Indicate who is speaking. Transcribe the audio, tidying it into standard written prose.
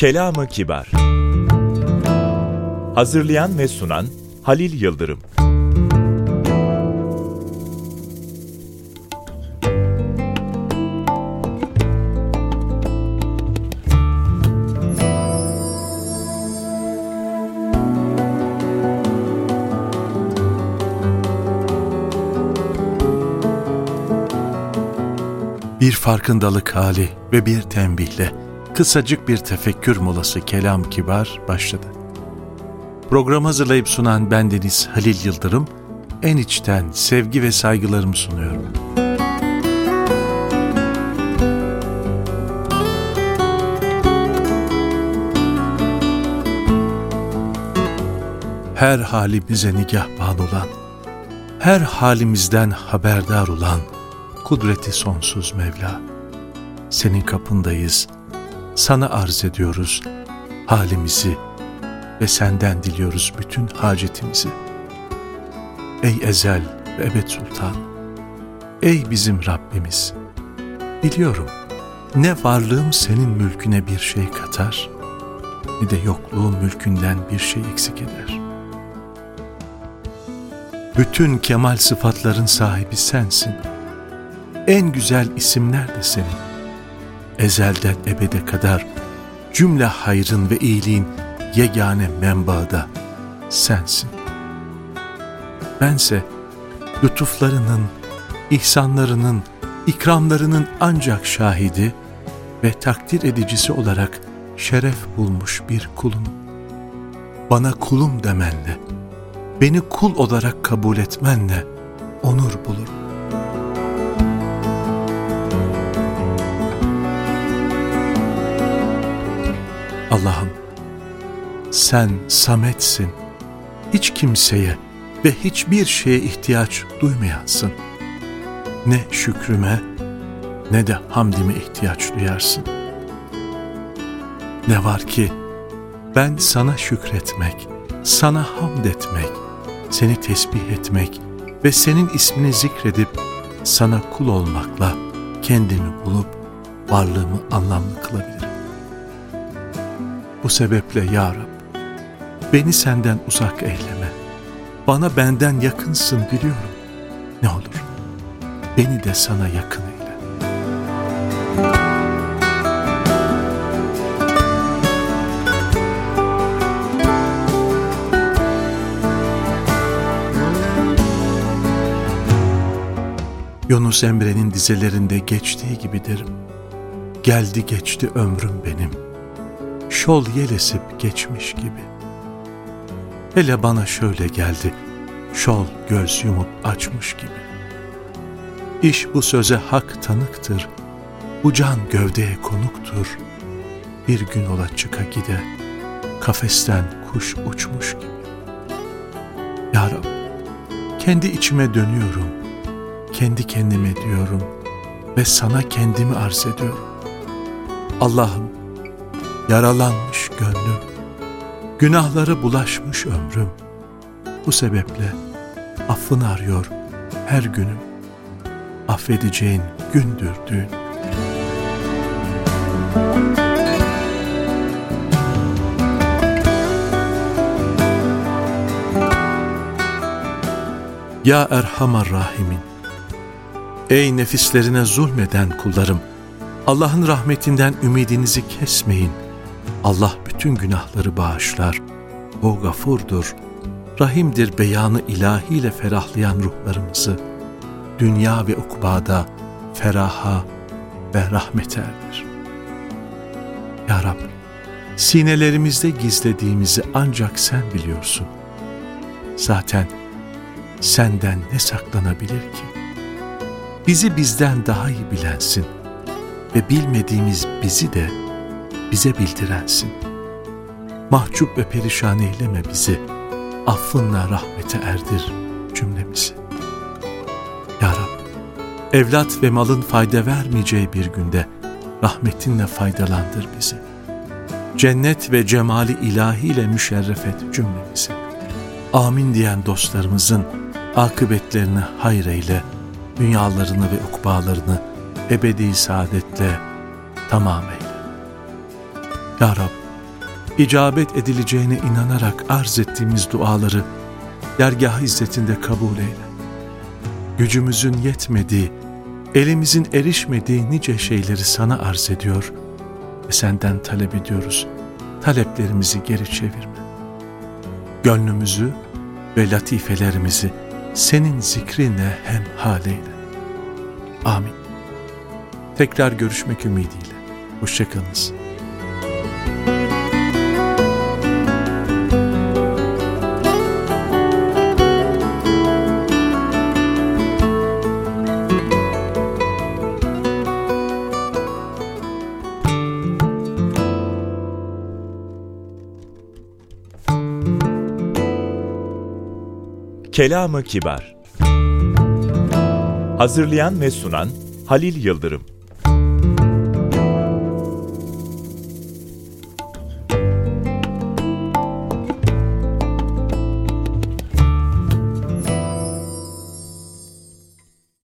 Speaker 1: Kelam-ı Kibar. Hazırlayan ve sunan Halil Yıldırım.
Speaker 2: Bir farkındalık hali ve bir tembihle kısacık bir tefekkür molası Kelam-ı Kibar başladı. Programı hazırlayıp sunan bendeniz Halil Yıldırım, en içten sevgi ve saygılarımı sunuyorum. Her halimize nigahban olan, her halimizden haberdar olan kudreti sonsuz Mevla, senin kapındayız, sana arz ediyoruz halimizi ve senden diliyoruz bütün hacetimizi. Ey ezel ve ebed sultan, ey bizim Rabbimiz, biliyorum ne varlığım senin mülküne bir şey katar, ne de yokluğum mülkünden bir şey eksik eder. Bütün kemal sıfatların sahibi sensin. En güzel isimler de senin. Ezelden ebede kadar cümle hayrın ve iyiliğin yegane menbaı da sensin. Bense lütuflarının, ihsanlarının, ikramlarının ancak şahidi ve takdir edicisi olarak şeref bulmuş bir kulum. Bana kulum demenle, beni kul olarak kabul etmenle onur bulurum. Allah'ım, sen Samet'sin, hiç kimseye ve hiçbir şeye ihtiyaç duymayansın. Ne şükrüme ne de hamdime ihtiyaç duyarsın. Ne var ki ben sana şükretmek, sana hamd etmek, seni tesbih etmek ve senin ismini zikredip sana kul olmakla kendimi bulup varlığımı anlamlı kılabilirim. Bu sebeple ya Rab, beni senden uzak eyleme. Bana benden yakınsın biliyorum. Ne olur, beni de sana yakın eyle. Yunus Emre'nin dizelerinde geçtiği gibi derim. Geldi geçti ömrüm benim, şol yel esip geçmiş gibi. Hele bana şöyle geldi, şol göz yumup açmış gibi. İş bu söze hak tanıktır, bu can gövdeye konuktur. Bir gün ola çıka gide, kafesten kuş uçmuş gibi. Ya Rab, kendi içime dönüyorum, kendi kendime diyorum ve sana kendimi arz ediyorum. Allah'ım, yaralanmış gönlüm, günahlara bulaşmış ömrüm. Bu sebeple affını arıyor her günüm. Affedeceğin gündür dün. Ya Erhamar Rahimin, ey nefislerine zulmeden kullarım, Allah'ın rahmetinden ümidinizi kesmeyin. Allah bütün günahları bağışlar. O gafurdur, rahimdir beyanı ilahiyle ferahlayan ruhlarımızı. Dünya ve ukbada feraha ve rahmete erdir. Ya Rab, sinelerimizde gizlediğimizi ancak sen biliyorsun. Zaten senden ne saklanabilir ki? Bizi bizden daha iyi bilensin ve bilmediğimiz bizi de bize bildirensin. Mahcup ve perişan eyleme bizi, affınla rahmete erdir cümlemizi. Ya Rab, evlat ve malın fayda vermeyeceği bir günde rahmetinle faydalandır bizi. Cennet ve cemali ilahiyle müşerref et cümlemizi. Amin diyen dostlarımızın akıbetlerini hayır eyle, dünyalarını ve ukbalarını ebedi saadetle tamam eyle. Ya Rab, icabet edileceğine inanarak arz ettiğimiz duaları dergâh izzetinde kabul eyle. Gücümüzün yetmediği, elimizin erişmediği nice şeyleri sana arz ediyor ve senden talep ediyoruz. Taleplerimizi geri çevirme. Gönlümüzü ve latifelerimizi senin zikrinle hemhal eyle. Amin. Tekrar görüşmek ümidiyle. Hoşça kalınız.
Speaker 1: Kelam-ı Kibar. Hazırlayan ve sunan Halil Yıldırım.